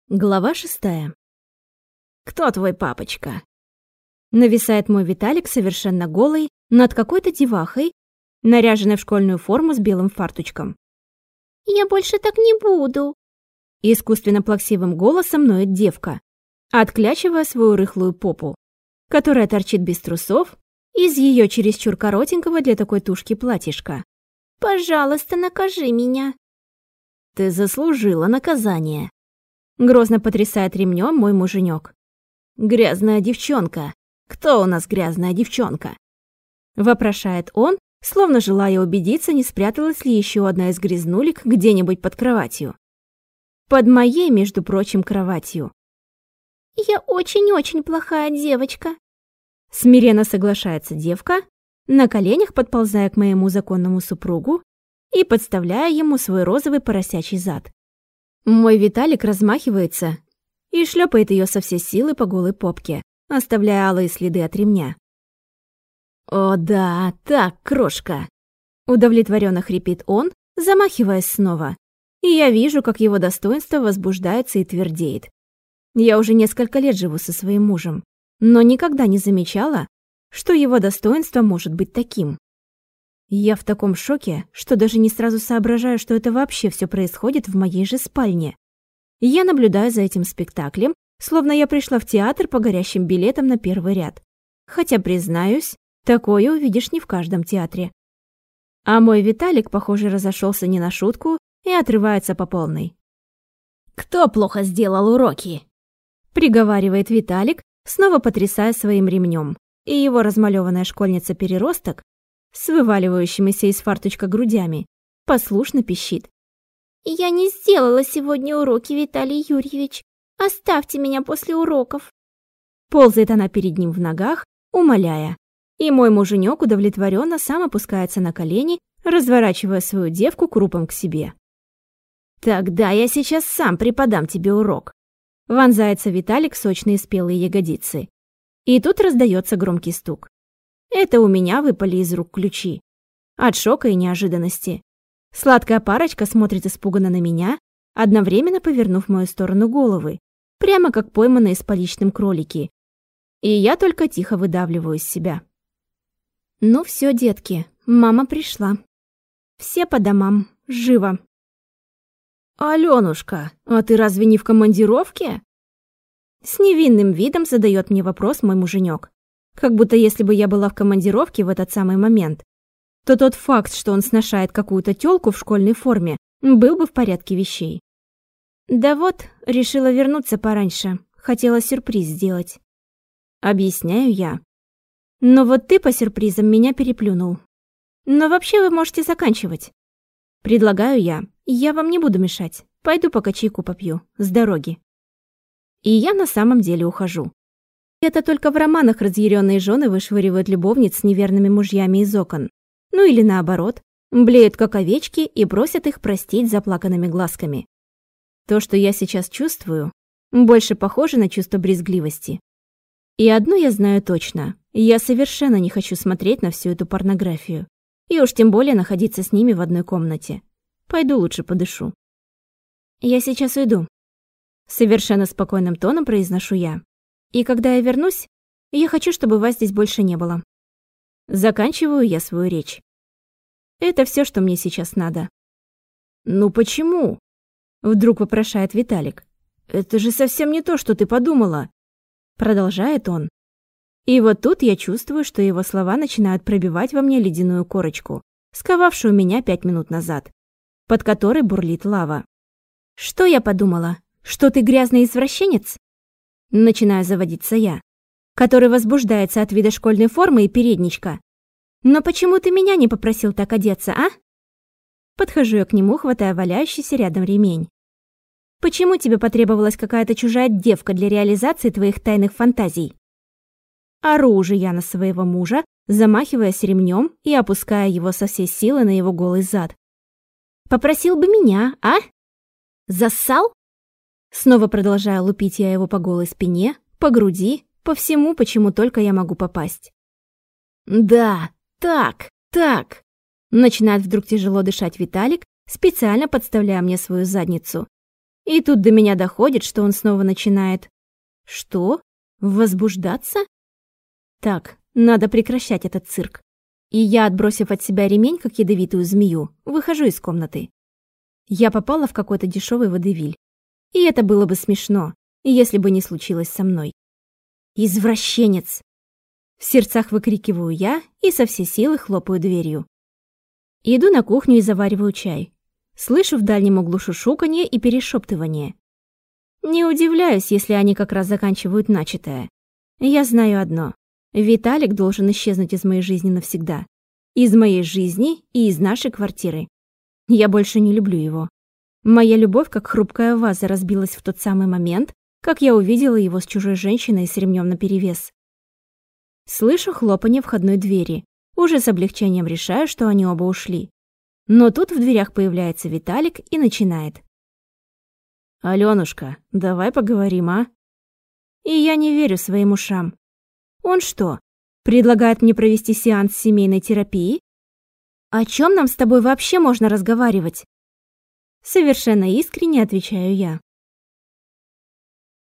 Глава 6. «Кто твой папочка?» Нависает мой Виталик совершенно голый над какой-то девахой, наряженной в школьную форму с белым фарточком. «Я больше так не буду», — искусственно плаксивым голосом ноет девка, отклячивая свою рыхлую попу, которая торчит без трусов из ее чересчур коротенького для такой тушки платьишка. «Пожалуйста, накажи меня». «Ты заслужила наказание», — грозно потрясает ремнем мой муженек. «Грязная девчонка! Кто у нас грязная девчонка?» Вопрошает он, словно желая убедиться, не спряталась ли еще одна из грязнулек где-нибудь под кроватью. Под моей, между прочим, кроватью. «Я очень-очень плохая девочка», — смиренно соглашается девка, на коленях подползая к моему законному супругу и подставляя ему свой розовый поросячий зад. Мой Виталик размахивается и шлепает ее со всей силы по голой попке, оставляя алые следы от ремня. «О да, так, крошка!» — удовлетворенно хрипит он, замахиваясь снова. И я вижу, как его достоинство возбуждается и твердеет. Я уже несколько лет живу со своим мужем, но никогда не замечала, что его достоинство может быть таким. Я в таком шоке, что даже не сразу соображаю, что это вообще все происходит в моей же спальне. Я наблюдаю за этим спектаклем, словно я пришла в театр по горящим билетам на первый ряд. Хотя, признаюсь, такое увидишь не в каждом театре. А мой Виталик, похоже, разошелся не на шутку и отрывается по полной. «Кто плохо сделал уроки?» — приговаривает Виталик, снова потрясая своим ремнем, и его размалеванная школьница-переросток с вываливающимися из фарточка грудями послушно пищит. «Я не сделала сегодня уроки, Виталий Юрьевич. Оставьте меня после уроков». Ползает она перед ним в ногах, умоляя. И мой муженек удовлетворенно сам опускается на колени, разворачивая свою девку крупом к себе. «Тогда я сейчас сам преподам тебе урок», — вонзается Виталик в сочные спелые ягодицы. И тут раздается громкий стук. Это у меня выпали из рук ключи. От шока и неожиданности. Сладкая парочка смотрит испуганно на меня, одновременно повернув в мою сторону головы, прямо как пойманные с поличным кролики. И я только тихо выдавливаю из себя. Ну все, детки, мама пришла. Все по домам, живо. «Алёнушка, а ты разве не в командировке?» С невинным видом задает мне вопрос мой муженек. Как будто если бы я была в командировке в этот самый момент, то тот факт, что он сношает какую-то тёлку в школьной форме, был бы в порядке вещей. Да вот, решила вернуться пораньше, хотела сюрприз сделать. Объясняю я. Но вот ты по сюрпризам меня переплюнул. Но вообще вы можете заканчивать. Предлагаю я вам не буду мешать, пойду пока чайку попью, с дороги. И я на самом деле ухожу. Это только в романах разъяренные жены вышвыривают любовниц с неверными мужьями из окон. Ну или наоборот, блеют как овечки и просят их простить заплаканными глазками. То, что я сейчас чувствую, больше похоже на чувство брезгливости. И одно я знаю точно, я совершенно не хочу смотреть на всю эту порнографию. И уж тем более находиться с ними в одной комнате. Пойду лучше подышу. Я сейчас уйду. Совершенно спокойным тоном произношу я. И когда я вернусь, я хочу, чтобы вас здесь больше не было. Заканчиваю я свою речь. Это все, что мне сейчас надо. «Ну почему?» — вдруг вопрошает Виталик. «Это же совсем не то, что ты подумала!» Продолжает он. И вот тут я чувствую, что его слова начинают пробивать во мне ледяную корочку, сковавшую меня 5 минут назад, под которой бурлит лава. «Что я подумала? Что ты грязный извращенец?» Начинаю заводиться я, который возбуждается от вида школьной формы и передничка. «Но почему ты меня не попросил так одеться, а?» Подхожу я к нему, хватая валяющийся рядом ремень. «Почему тебе потребовалась какая-то чужая девка для реализации твоих тайных фантазий?» Ору уже я на своего мужа, замахиваясь ремнем и опуская его со всей силы на его голый зад. «Попросил бы меня, а? Зассал?» Снова продолжаю лупить я его по голой спине, по груди, по всему, почему только я могу попасть. «Да, так. Начинает вдруг тяжело дышать Виталик, специально подставляя мне свою задницу. И тут до меня доходит, что он снова начинает... Что? Возбуждаться? Так, надо прекращать этот цирк. И я, отбросив от себя ремень, как ядовитую змею, выхожу из комнаты. Я попала в какой-то дешевый водевиль. И это было бы смешно, если бы не случилось со мной. «Извращенец!» В сердцах выкрикиваю я и со всей силы хлопаю дверью. Иду на кухню и завариваю чай. Слышу в дальнем углу шушуканье и перешептывание. Не удивляюсь, если они как раз заканчивают начатое. Я знаю одно. Виталик должен исчезнуть из моей жизни навсегда. Из моей жизни и из нашей квартиры. Я больше не люблю его. Моя любовь, как хрупкая ваза, разбилась в тот самый момент, как я увидела его с чужой женщиной с ремнем наперевес. Слышу хлопанье входной двери. Уже с облегчением решаю, что они оба ушли. Но тут в дверях появляется Виталик и начинает. «Алёнушка, давай поговорим, а?» И я не верю своим ушам. Он что, предлагает мне провести сеанс семейной терапии? О чем нам с тобой вообще можно разговаривать? Совершенно искренне отвечаю я.